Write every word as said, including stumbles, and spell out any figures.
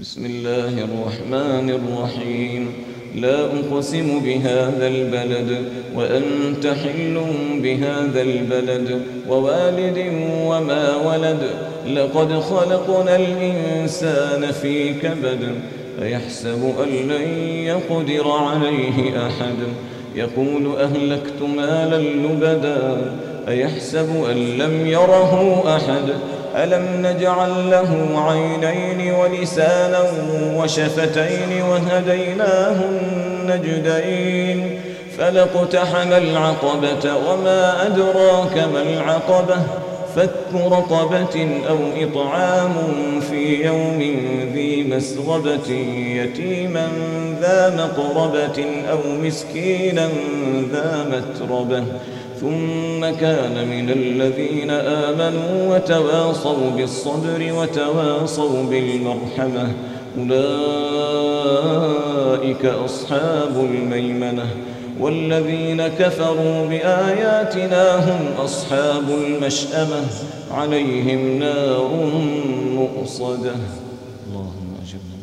بسم الله الرحمن الرحيم. لا أقسم بهذا البلد وأنت حل بهذا البلد ووالد وما ولد. لقد خلقنا الإنسان في كبد أيحسب أن لن يقدر عليه أحد. يقول أهلكت مالا لبدا أيحسب أن لم يره أحد. ألم نجعل له عينين ولسانا وشفتين وهديناه النجدين. فلاقتحم العقبة وما أدراك ما العقبة. فك رقبة أو إطعام في يوم ذي مسغبة يتيما ذا مقربة أو مسكينا ذا متربة ثم كان من الذين آمنوا وتواصوا بالصبر وتواصوا بالمرحمة أولئك أصحاب الميمنة. والذين كفروا بآياتنا هم أصحاب المشأمة عليهم نار مؤصدة. اللهم أجرنا.